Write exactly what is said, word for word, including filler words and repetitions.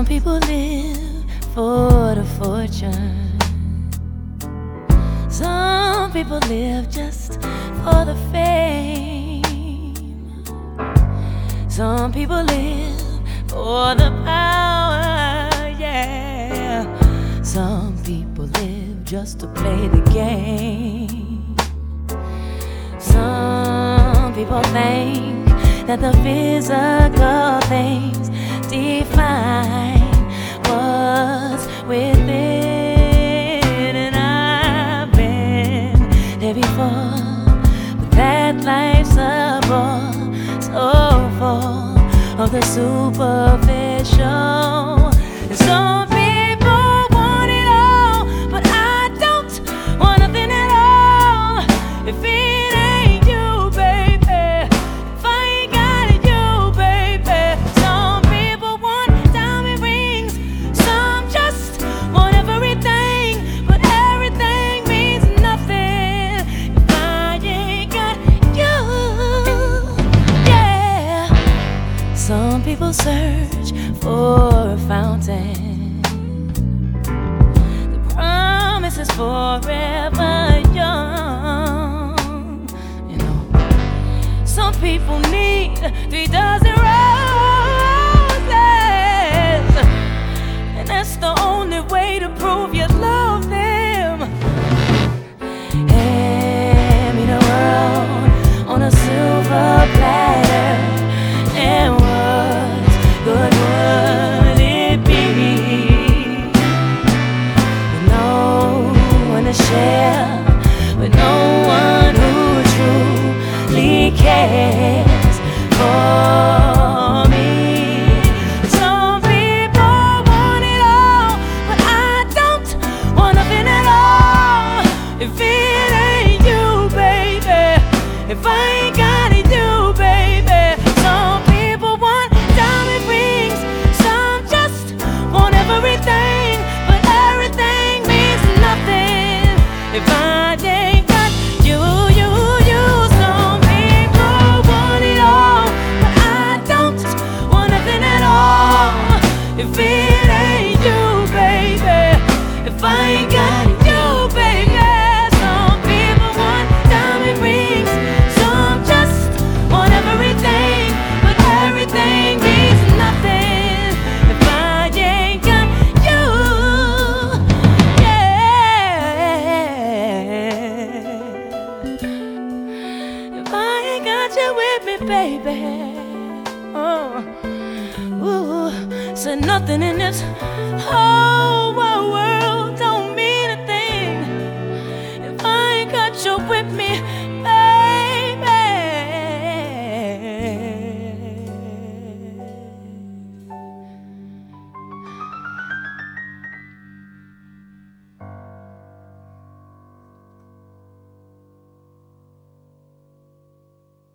people live for the fortune. Some people live just for the fame. Some people live for the power, yeah. Some people live just to play the game. Some people think that the physical things define what's within, and I've been there before, but that life's a bore so full of the superficial. And some people want it all, but I don't want nothing at all. If it ain't you, baby, if I ain't got it, you, baby. Some people want diamond rings, some just want everything, but everything means nothing if I ain't got you. Yeah. Some people search for a fountain. The promise is forever young. You know, some people need three dozen roses, and that's the only way to prove you love them. Hand me the world on a silver platter, and what good would it be with no one to share, with no one who truly cares for me? Some people want it all, but I don't want nothing at all. If it ain't you, baby, if I ain't got it, you, baby. Some people want diamond rings, some just want everything, but everything means nothing if I ain't got you, you, you. Some people want it all, but I don't want nothing at all. If it ain't you, baby, if I ain't got you, baby. Some people want diamond rings, some just want everything, but everything means nothing if I ain't got you. Yeah. If I ain't got you with me, baby. Oh, ooh, said nothing in this whole world